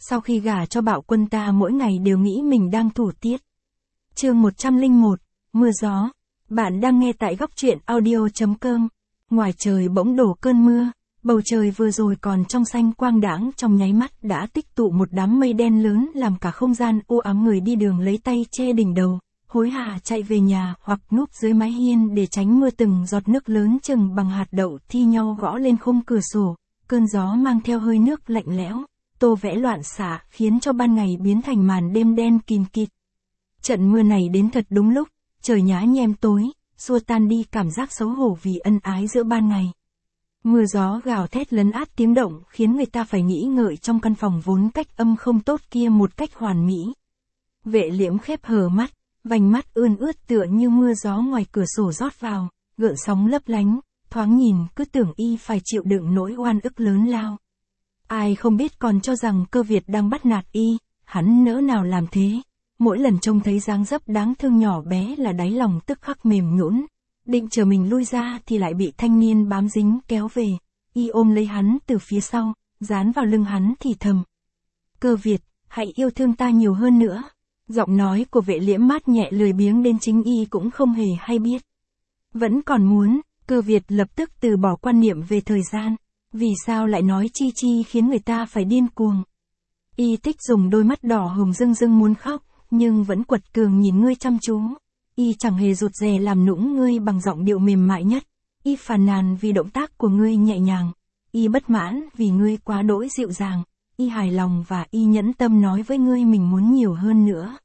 Sau khi gả cho Bạo Quân ta mỗi ngày đều nghĩ mình đang thủ tiết. Chương 101, mưa gió. Bạn đang nghe tại góc truyện audio.com. Ngoài trời bỗng đổ cơn mưa, bầu trời vừa rồi còn trong xanh quang đãng trong nháy mắt đã tích tụ một đám mây đen lớn làm cả không gian u ám, người đi đường lấy tay che đỉnh đầu, hối hả chạy về nhà hoặc núp dưới mái hiên để tránh mưa, từng giọt nước lớn chừng bằng hạt đậu thi nhau gõ lên khung cửa sổ, cơn gió mang theo hơi nước lạnh lẽo, tô vẽ loạn xạ khiến cho ban ngày biến thành màn đêm đen kín kịt. Trận mưa này đến thật đúng lúc, trời nhá nhem tối, xua tan đi cảm giác xấu hổ vì ân ái giữa ban ngày. Mưa gió gào thét lấn át tiếng động khiến người ta phải nghĩ ngợi trong căn phòng vốn cách âm không tốt kia một cách hoàn mỹ. Vệ Liễm khép hờ mắt, vành mắt ươn ướt tựa như mưa gió ngoài cửa sổ rót vào, gợn sóng lấp lánh, thoáng nhìn cứ tưởng y phải chịu đựng nỗi oan ức lớn lao. Ai không biết còn cho rằng Cơ Việt đang bắt nạt y, hắn nỡ nào làm thế. Mỗi lần trông thấy dáng dấp đáng thương nhỏ bé là đáy lòng tức khắc mềm nhũn, định chờ mình lui ra thì lại bị thanh niên bám dính kéo về, y ôm lấy hắn từ phía sau, dán vào lưng hắn thì thầm: "Cơ Việt, hãy yêu thương ta nhiều hơn nữa." Giọng nói của Vệ Liễm mát nhẹ lười biếng đến chính y cũng không hề hay biết. Vẫn còn muốn, Cơ Việt lập tức từ bỏ quan niệm về thời gian, vì sao lại nói chi chi khiến người ta phải điên cuồng. Y thích dùng đôi mắt đỏ hồng rưng rưng muốn khóc, nhưng vẫn quật cường nhìn ngươi chăm chú. Y chẳng hề rụt rè làm nũng ngươi bằng giọng điệu mềm mại nhất. Y phàn nàn vì động tác của ngươi nhẹ nhàng. Y bất mãn vì ngươi quá đỗi dịu dàng. Y hài lòng và y nhẫn tâm nói với ngươi mình muốn nhiều hơn nữa.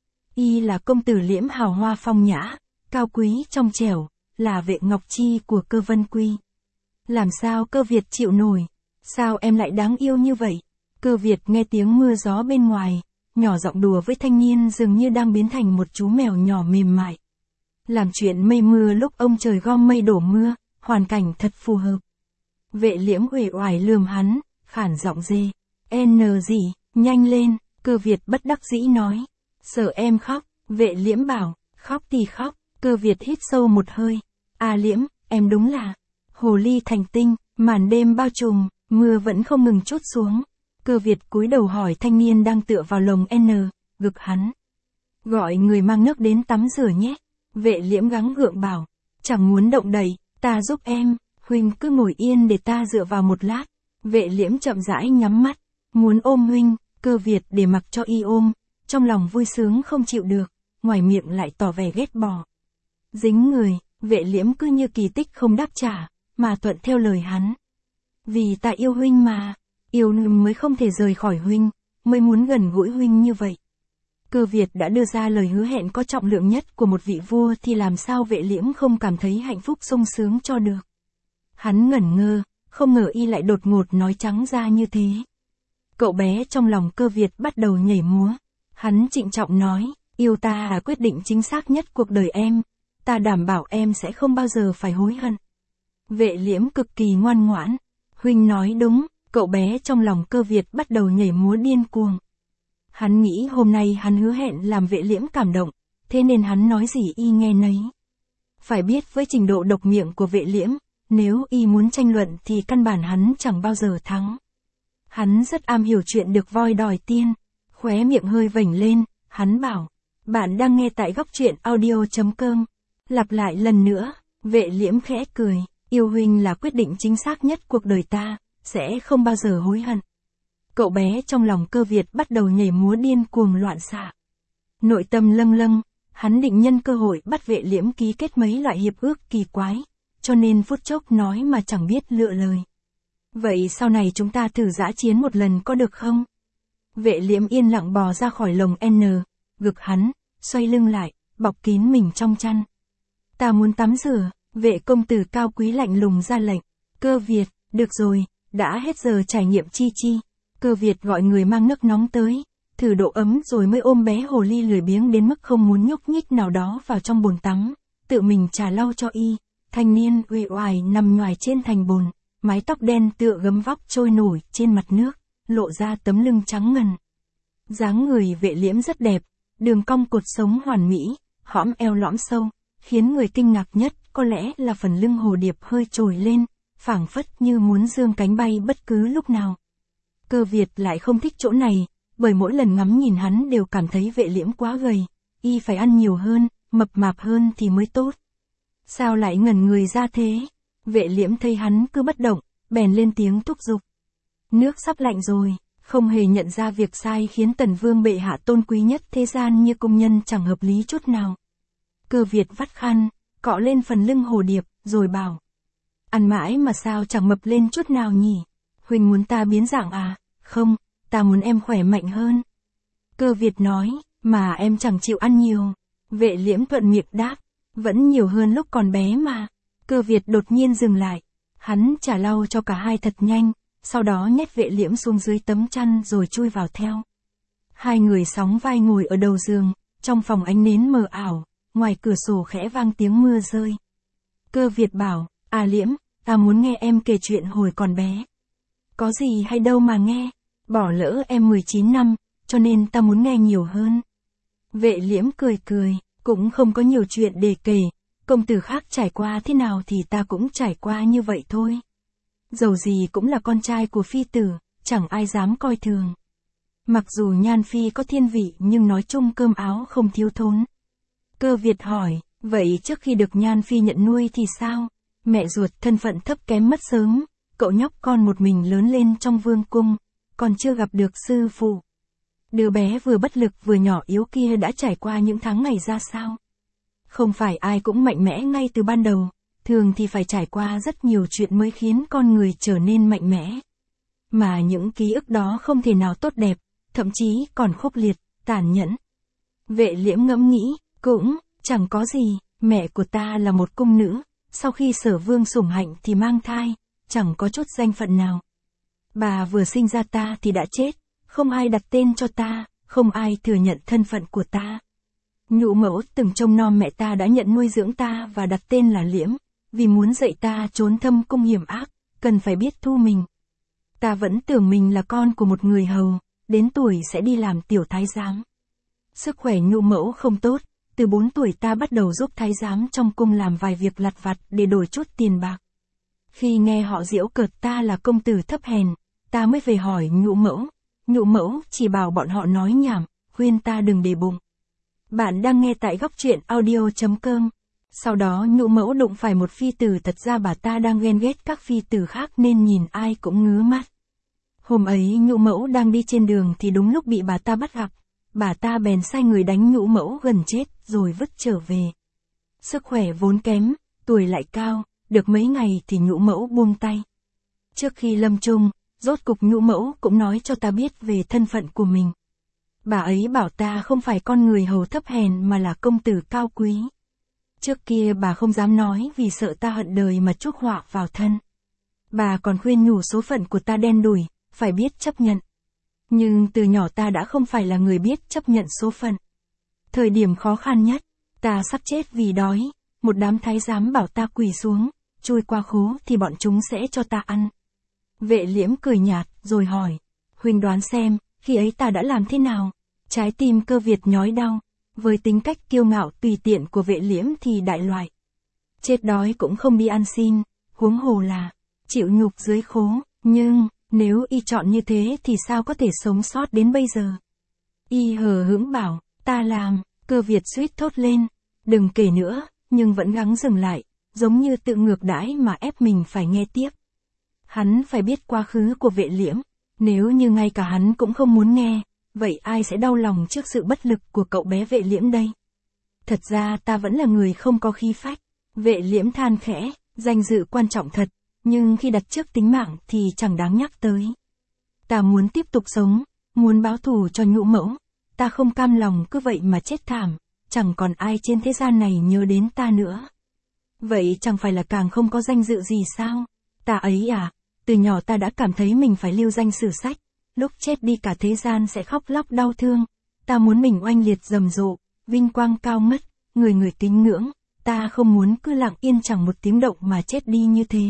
Y là công tử Liễm hào hoa phong nhã, cao quý trong trẻo, là vệ ngọc chi của Cơ Vân Quy. Làm sao Cơ Việt chịu nổi? Sao em lại đáng yêu như vậy? Cơ Việt nghe tiếng mưa gió bên ngoài, nhỏ giọng đùa với thanh niên dường như đang biến thành một chú mèo nhỏ mềm mại. Làm chuyện mây mưa lúc ông trời gom mây đổ mưa, hoàn cảnh thật phù hợp. Vệ Liễm uể oải lườm hắn, khản giọng dê: "N gì, nhanh lên." Cơ Việt bất đắc dĩ nói: "Sợ em khóc." Vệ Liễm bảo: "Khóc thì khóc." Cơ Việt hít sâu một hơi: "À Liễm, em đúng là hồ ly thành tinh." Màn đêm bao trùm, mưa vẫn không ngừng trút xuống. Cơ Việt cúi đầu hỏi thanh niên đang tựa vào lồng ngực hắn: "Gọi người mang nước đến tắm rửa nhé." Vệ Liễm gắng gượng bảo: "Chẳng muốn động đậy, ta giúp em, huynh cứ ngồi yên để ta dựa vào một lát." Vệ Liễm chậm rãi nhắm mắt, muốn ôm huynh. Cơ Việt để mặc cho y ôm, trong lòng vui sướng không chịu được, ngoài miệng lại tỏ vẻ ghét bỏ. Dính người, Vệ Liễm cứ như kỳ tích không đáp trả, mà thuận theo lời hắn. "Vì ta yêu huynh mà, yêu mới không thể rời khỏi huynh, mới muốn gần gũi huynh như vậy." Cơ Việt đã đưa ra lời hứa hẹn có trọng lượng nhất của một vị vua thì làm sao Vệ Liễm không cảm thấy hạnh phúc sung sướng cho được. Hắn ngẩn ngơ, không ngờ y lại đột ngột nói trắng ra như thế. Cậu bé trong lòng Cơ Việt bắt đầu nhảy múa. Hắn trịnh trọng nói: "Yêu ta là quyết định chính xác nhất cuộc đời em, ta đảm bảo em sẽ không bao giờ phải hối hận." Vệ Liễm cực kỳ ngoan ngoãn: "Huynh nói đúng." Cậu bé trong lòng Cơ Việt bắt đầu nhảy múa điên cuồng. Hắn nghĩ hôm nay hắn hứa hẹn làm Vệ Liễm cảm động, thế nên hắn nói gì y nghe nấy. Phải biết với trình độ độc miệng của Vệ Liễm, nếu y muốn tranh luận thì căn bản hắn chẳng bao giờ thắng. Hắn rất am hiểu chuyện được voi đòi tiên. Khóe miệng hơi vểnh lên, hắn bảo: "Bạn đang nghe tại góc truyện audio.com." Lặp lại lần nữa. Vệ Liễm khẽ cười: "Yêu huynh là quyết định chính xác nhất cuộc đời ta, sẽ không bao giờ hối hận." Cậu bé trong lòng Cơ Việt bắt đầu nhảy múa điên cuồng loạn xạ. Nội tâm lâng lâng, hắn định nhân cơ hội bắt Vệ Liễm ký kết mấy loại hiệp ước kỳ quái, cho nên phút chốc nói mà chẳng biết lựa lời: "Vậy sau này chúng ta thử dã chiến một lần có được không?" Vệ Liễm yên lặng bò ra khỏi lồng ngực hắn, xoay lưng lại, bọc kín mình trong chăn. "Ta muốn tắm rửa." Vệ công tử cao quý lạnh lùng ra lệnh. "Cơ Việt, được rồi, đã hết giờ trải nghiệm chi chi." Cơ Việt gọi người mang nước nóng tới, thử độ ấm rồi mới ôm bé hồ ly lười biếng đến mức không muốn nhúc nhích nào đó vào trong bồn tắm, tự mình trà lau cho y. Thanh niên uể oải nằm nhoài trên thành bồn, mái tóc đen tựa gấm vóc trôi nổi trên mặt nước, lộ ra tấm lưng trắng ngần. Dáng người Vệ Liễm rất đẹp, đường cong cột sống hoàn mỹ, hõm eo lõm sâu, khiến người kinh ngạc nhất có lẽ là phần lưng hồ điệp hơi trồi lên, phảng phất như muốn giương cánh bay bất cứ lúc nào. Cơ Việt lại không thích chỗ này, bởi mỗi lần ngắm nhìn hắn đều cảm thấy Vệ Liễm quá gầy, y phải ăn nhiều hơn, mập mạp hơn thì mới tốt. Sao lại ngẩn người ra thế? Vệ Liễm thấy hắn cứ bất động, bèn lên tiếng thúc giục. Nước sắp lạnh rồi, không hề nhận ra việc sai khiến Tần Vương bệ hạ tôn quý nhất thế gian như công nhân chẳng hợp lý chút nào. Cơ Việt vắt khăn, cọ lên phần lưng Hồ Điệp, rồi bảo. Ăn mãi mà sao chẳng mập lên chút nào nhỉ? Huynh muốn ta biến dạng à? Không, ta muốn em khỏe mạnh hơn. Cơ Việt nói, mà em chẳng chịu ăn nhiều. Vệ Liễm thuận miệng đáp, vẫn nhiều hơn lúc còn bé mà. Cơ Việt đột nhiên dừng lại. Hắn chả lau cho cả hai thật nhanh, sau đó nhét Vệ Liễm xuống dưới tấm chăn rồi chui vào theo. Hai người sóng vai ngồi ở đầu giường, trong phòng ánh nến mờ ảo, ngoài cửa sổ khẽ vang tiếng mưa rơi. Cơ Việt bảo, à Liễm, ta muốn nghe em kể chuyện hồi còn bé. Có gì hay đâu mà nghe, bỏ lỡ em 19 năm, cho nên ta muốn nghe nhiều hơn. Vệ Liễm cười cười, cũng không có nhiều chuyện để kể, công tử khác trải qua thế nào thì ta cũng trải qua như vậy thôi. Dầu gì cũng là con trai của phi tử, chẳng ai dám coi thường. Mặc dù Nhan Phi có thiên vị nhưng nói chung cơm áo không thiếu thốn. Cơ Việt hỏi, vậy trước khi được Nhan Phi nhận nuôi thì sao? Mẹ ruột thân phận thấp kém mất sớm, cậu nhóc con một mình lớn lên trong vương cung, còn chưa gặp được sư phụ. Đứa bé vừa bất lực vừa nhỏ yếu kia đã trải qua những tháng ngày ra sao? Không phải ai cũng mạnh mẽ ngay từ ban đầu, thường thì phải trải qua rất nhiều chuyện mới khiến con người trở nên mạnh mẽ. Mà những ký ức đó không thể nào tốt đẹp, thậm chí còn khốc liệt, tàn nhẫn. Vệ Liễm ngẫm nghĩ, cũng chẳng có gì, mẹ của ta là một cung nữ, sau khi Sở Vương sủng hạnh thì mang thai, chẳng có chút danh phận nào. Bà vừa sinh ra ta thì đã chết, không ai đặt tên cho ta, không ai thừa nhận thân phận của ta. Nhũ mẫu từng trông nom mẹ ta đã nhận nuôi dưỡng ta và đặt tên là Liễm, vì muốn dạy ta trốn thâm cung hiểm ác, cần phải biết thu mình. Ta vẫn tưởng mình là con của một người hầu, đến tuổi sẽ đi làm tiểu thái giám. Sức khỏe nhũ mẫu không tốt, từ 4 tuổi ta bắt đầu giúp thái giám trong cung làm vài việc lặt vặt để đổi chút tiền bạc. Khi nghe họ giễu cợt ta là công tử thấp hèn, ta mới về hỏi nhũ mẫu chỉ bảo bọn họ nói nhảm, khuyên ta đừng để bụng. Bạn đang nghe tại góc truyện audio.com. Sau đó nhũ mẫu đụng phải một phi tử, thật ra bà ta đang ghen ghét các phi tử khác nên nhìn ai cũng ngứa mắt. Hôm ấy nhũ mẫu đang đi trên đường thì đúng lúc bị bà ta bắt gặp, bà ta bèn sai người đánh nhũ mẫu gần chết rồi vứt trở về. Sức khỏe vốn kém, tuổi lại cao, được mấy ngày thì nhũ mẫu buông tay. Trước khi lâm chung, rốt cục nhũ mẫu cũng nói cho ta biết về thân phận của mình. Bà ấy bảo ta không phải con người hầu thấp hèn mà là công tử cao quý. Trước kia bà không dám nói vì sợ ta hận đời mà chuốc họa vào thân. Bà còn khuyên nhủ số phận của ta đen đủi, phải biết chấp nhận. Nhưng từ nhỏ ta đã không phải là người biết chấp nhận số phận. Thời điểm khó khăn nhất, ta sắp chết vì đói, một đám thái giám bảo ta quỳ xuống, chui qua khố thì bọn chúng sẽ cho ta ăn. Vệ Liễm cười nhạt, rồi hỏi, huynh đoán xem, khi ấy ta đã làm thế nào? Trái tim Cơ Việt nhói đau, với tính cách kiêu ngạo tùy tiện của Vệ Liễm thì đại loại. Chết đói cũng không đi ăn xin, huống hồ là chịu nhục dưới khố, nhưng nếu y chọn như thế thì sao có thể sống sót đến bây giờ? Y hờ hững bảo, ta làm. Cơ Việt suýt thốt lên, đừng kể nữa, nhưng vẫn gắng dừng lại, giống như tự ngược đãi mà ép mình phải nghe tiếp. Hắn phải biết quá khứ của Vệ Liễm, nếu như ngay cả hắn cũng không muốn nghe, vậy ai sẽ đau lòng trước sự bất lực của cậu bé Vệ Liễm đây? Thật ra ta vẫn là người không có khí phách. Vệ Liễm than khẽ, danh dự quan trọng thật, nhưng khi đặt trước tính mạng thì chẳng đáng nhắc tới. Ta muốn tiếp tục sống, muốn báo thù cho nhũ mẫu, ta không cam lòng cứ vậy mà chết thảm, chẳng còn ai trên thế gian này nhớ đến ta nữa. Vậy chẳng phải là càng không có danh dự gì sao? Ta ấy à, từ nhỏ ta đã cảm thấy mình phải lưu danh sử sách, lúc chết đi cả thế gian sẽ khóc lóc đau thương, ta muốn mình oanh liệt rầm rộ, vinh quang cao ngất, người người kính ngưỡng, ta không muốn cứ lặng yên chẳng một tiếng động mà chết đi như thế.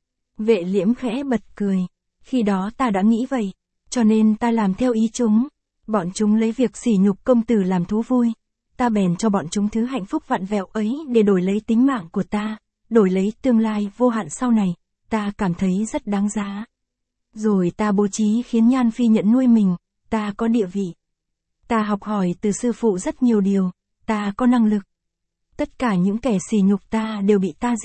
Vệ Liễm khẽ bật cười, khi đó ta đã nghĩ vậy, cho nên ta làm theo ý chúng. Bọn chúng lấy việc sỉ nhục công tử làm thú vui, ta bèn cho bọn chúng thứ hạnh phúc vặn vẹo ấy để đổi lấy tính mạng của ta, đổi lấy tương lai vô hạn sau này, ta cảm thấy rất đáng giá. Rồi ta bố trí khiến Nhan Phi nhận nuôi mình, ta có địa vị. Ta học hỏi từ sư phụ rất nhiều điều, ta có năng lực. Tất cả những kẻ sỉ nhục ta đều bị ta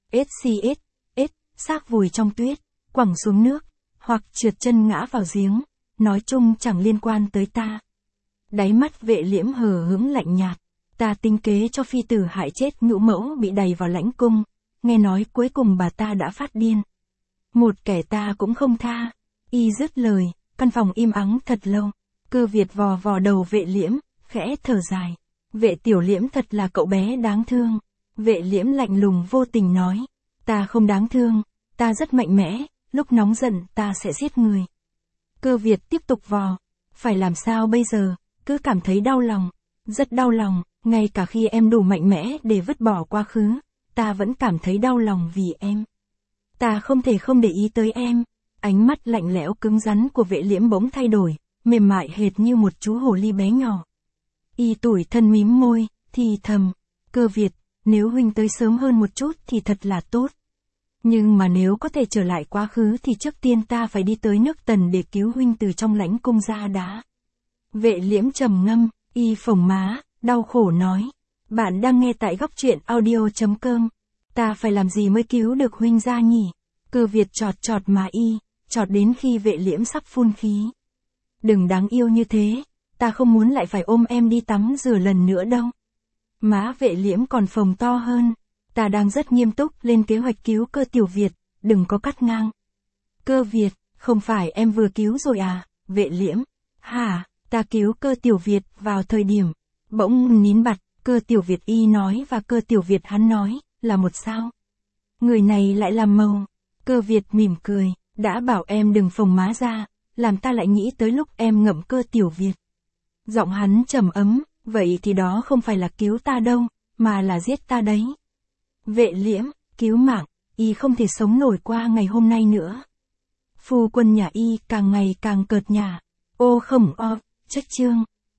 xác vùi trong tuyết, quẳng xuống nước, hoặc trượt chân ngã vào giếng, nói chung chẳng liên quan tới ta. Đáy mắt Vệ Liễm hờ hững lạnh nhạt, ta tính kế cho phi tử hại chết Ngũ Mẫu bị đày vào lãnh cung, nghe nói cuối cùng bà ta đã phát điên. Một kẻ ta cũng không tha. Y dứt lời, căn phòng im ắng thật lâu. Cơ Việt vò vò đầu Vệ Liễm, khẽ thở dài. Vệ Tiểu Liễm thật là cậu bé đáng thương. Vệ Liễm lạnh lùng vô tình nói, ta không đáng thương, ta rất mạnh mẽ, lúc nóng giận ta sẽ giết người. Cơ Việt tiếp tục vò, phải làm sao bây giờ, cứ cảm thấy đau lòng, rất đau lòng, ngay cả khi em đủ mạnh mẽ để vứt bỏ quá khứ, ta vẫn cảm thấy đau lòng vì em. Ta không thể không để ý tới em. Ánh mắt lạnh lẽo cứng rắn của Vệ Liễm bỗng thay đổi, mềm mại hệt như một chú hồ ly bé nhỏ. Y tủi thân mím môi, thì thầm, Cơ Việt, nếu huynh tới sớm hơn một chút thì thật là tốt. Nhưng mà nếu có thể trở lại quá khứ thì trước tiên ta phải đi tới nước Tần để cứu huynh từ trong lãnh cung ra đã. Vệ Liễm trầm ngâm, y phồng má, đau khổ nói, bạn đang nghe tại góc truyện audio.com. Ta phải làm gì mới cứu được huynh ra nhỉ? Cơ Việt chọt chọt mà y, chọt đến khi Vệ Liễm sắp phun khí. Đừng đáng yêu như thế, ta không muốn lại phải ôm em đi tắm rửa lần nữa đâu. Má Vệ Liễm còn phồng to hơn, ta đang rất nghiêm túc lên kế hoạch cứu Cơ Tiểu Việt, đừng có cắt ngang. Cơ Việt, không phải em vừa cứu rồi à? Vệ Liễm, hả, ta cứu Cơ Tiểu Việt vào thời điểm, bỗng nín bặt, Cơ Tiểu Việt y nói và Cơ Tiểu Việt hắn nói, là một sao? Người này lại làm màu. Cơ Việt mỉm cười, đã bảo em đừng phồng má ra, làm ta lại nghĩ tới lúc em ngậm Cơ Tiểu Việt. Giọng hắn trầm ấm, vậy thì đó không phải là cứu ta đâu, mà là giết ta đấy. Vệ Liễm, cứu mạng, y không thể sống nổi qua ngày hôm nay nữa. Phu quân nhà y càng ngày càng cợt nhả, ô khổng o, trách trương.